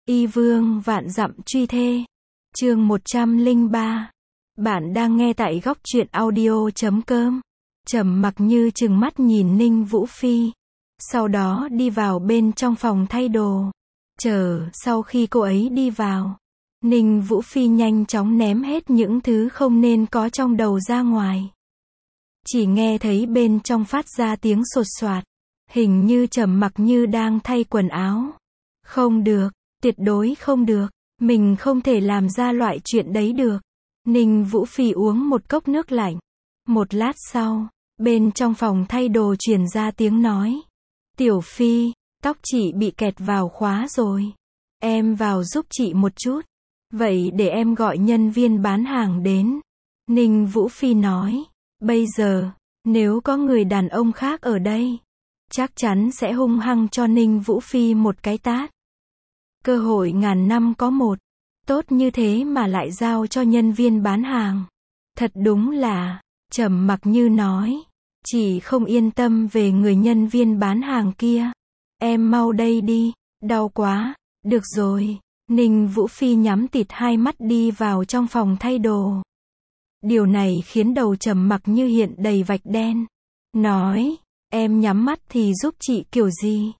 Y vương vạn dặm truy thê. Chương 103. Bạn đang nghe tại góc truyện audio.com. Trầm mặc như trừng mắt nhìn Ninh Vũ Phi. Sau đó đi vào bên trong phòng thay đồ. Sau khi cô ấy đi vào, Ninh Vũ Phi nhanh chóng ném hết những thứ không nên có trong đầu ra ngoài. Chỉ nghe thấy bên trong phát ra tiếng sột soạt. Hình như Trầm mặc như đang thay quần áo. Không được, tuyệt đối không được. Mình không thể làm ra loại chuyện đấy được. Ninh Vũ Phi uống một cốc nước lạnh. Một lát sau, bên trong phòng thay đồ truyền ra tiếng nói. Tiểu Phi, tóc chị bị kẹt vào khóa rồi. Em vào giúp chị một chút. Vậy để em gọi nhân viên bán hàng đến. Ninh Vũ Phi nói. Bây giờ, nếu có người đàn ông khác ở đây, chắc chắn sẽ hung hăng cho Ninh Vũ Phi một cái tát. Cơ hội ngàn năm có một. Tốt như thế mà lại giao cho nhân viên bán hàng. Thật đúng là, Trầm mặc như nói. Chỉ không yên tâm về người nhân viên bán hàng kia. Em mau đây đi, đau quá. Được rồi. Ninh Vũ Phi nhắm tịt hai mắt đi vào trong phòng thay đồ. Điều này khiến đầu Trầm mặc như hiện đầy vạch đen. Nói, em nhắm mắt thì giúp chị kiểu gì?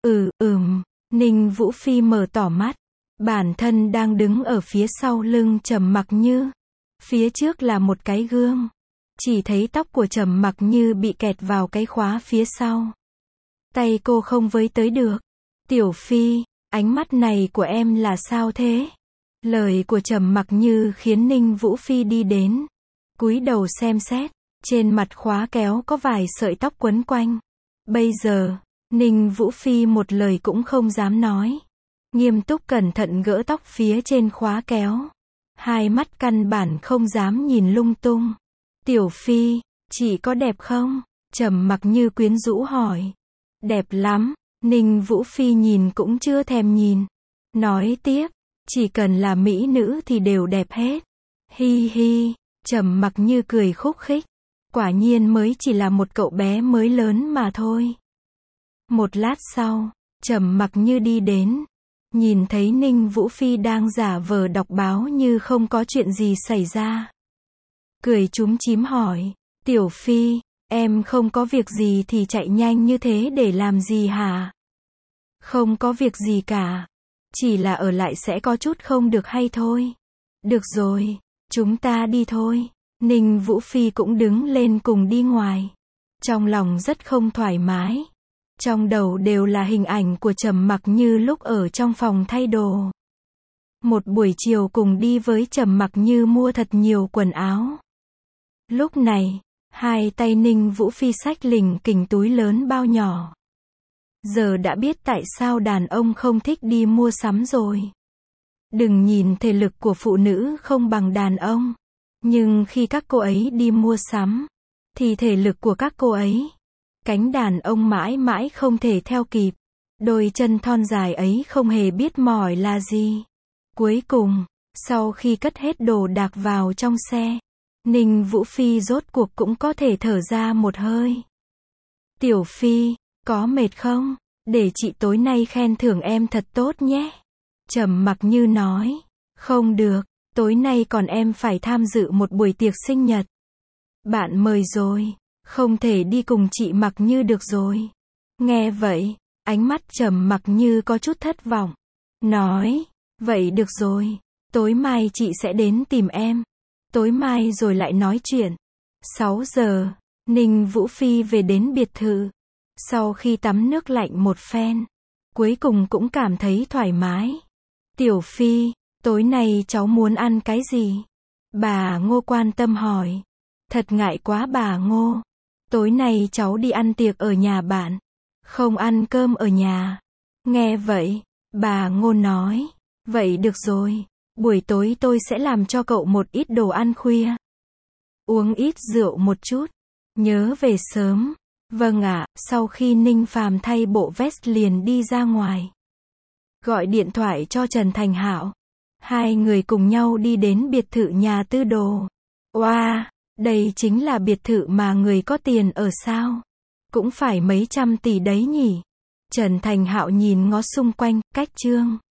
Ninh Vũ Phi mở tỏ mắt. Bản thân đang đứng ở phía sau lưng Trầm mặc như. Phía trước là một cái gương. Chỉ thấy tóc của Trầm mặc như bị kẹt vào cái khóa phía sau. Tay cô không với tới được. Tiểu Phi, ánh mắt này của em là sao thế? Lời của Trầm mặc như khiến Ninh Vũ Phi đi đến. Cúi đầu xem xét. Trên mặt khóa kéo có vài sợi tóc quấn quanh. Bây giờ, Ninh Vũ Phi một lời cũng không dám nói. Nghiêm túc cẩn thận gỡ tóc phía trên khóa kéo. Hai mắt căn bản không dám nhìn lung tung. Tiểu Phi, chị có đẹp không? Trầm mặc như quyến rũ hỏi. Đẹp lắm. Ninh Vũ Phi nhìn cũng chưa thèm nhìn. Nói tiếp, chỉ cần là mỹ nữ thì đều đẹp hết. Hi hi, Trầm mặc như cười khúc khích. Quả nhiên mới chỉ là một cậu bé mới lớn mà thôi. Một lát sau, Trầm mặc như đi đến. Nhìn thấy Ninh Vũ Phi đang giả vờ đọc báo như không có chuyện gì xảy ra. Cười chúm chím hỏi. Tiểu Phi, em không có việc gì thì chạy nhanh như thế để làm gì hả? Không có việc gì cả. Chỉ là ở lại sẽ có chút không được hay thôi. Được rồi, chúng ta đi thôi. Ninh Vũ Phi cũng đứng lên cùng đi ngoài. Trong lòng rất không thoải mái. Trong đầu đều là hình ảnh của Trầm mặc như lúc ở trong phòng thay đồ. Một buổi chiều cùng đi với Trầm mặc như mua thật nhiều quần áo. Lúc này, hai tay Ninh Vũ Phi xách lình kình túi lớn bao nhỏ. Giờ đã biết tại sao đàn ông không thích đi mua sắm rồi. Đừng nhìn thể lực của phụ nữ không bằng đàn ông. Nhưng khi các cô ấy đi mua sắm, thì thể lực của các cô ấy, cánh đàn ông mãi mãi không thể theo kịp. Đôi chân thon dài ấy không hề biết mỏi là gì. Cuối cùng, sau khi cất hết đồ đạc vào trong xe, Ninh Vũ Phi rốt cuộc cũng có thể thở ra một hơi. Tiểu Phi, có mệt không? Để chị tối nay khen thưởng em thật tốt nhé. Trầm mặc như nói. Không được, tối nay còn em phải tham dự một buổi tiệc sinh nhật. Bạn mời rồi, không thể đi cùng chị mặc như được rồi. Nghe vậy, ánh mắt Trầm mặc như có chút thất vọng. Nói, vậy được rồi, tối mai chị sẽ đến tìm em. Tối mai rồi lại nói chuyện. 6 giờ, Ninh Vũ Phi về đến biệt thự. Sau khi tắm nước lạnh một phen, cuối cùng cũng cảm thấy thoải mái. Tiểu Phi, tối nay cháu muốn ăn cái gì? Bà Ngô quan tâm hỏi. Thật ngại quá bà Ngô. Tối nay cháu đi ăn tiệc ở nhà bạn. Không ăn cơm ở nhà. Nghe vậy, bà Ngô nói. Vậy được rồi. Buổi tối tôi sẽ làm cho cậu một ít đồ ăn khuya. Uống ít rượu một chút. Nhớ về sớm. Vâng ạ. Sau khi Ninh Phàm thay bộ vest liền đi ra ngoài. Gọi điện thoại cho Trần Thành Hạo. Hai người cùng nhau đi đến biệt thự nhà tư đồ. Oa, đây chính là biệt thự mà người có tiền ở sao? Cũng phải mấy trăm tỷ đấy nhỉ? Trần Thành Hạo nhìn ngó xung quanh, cách Trương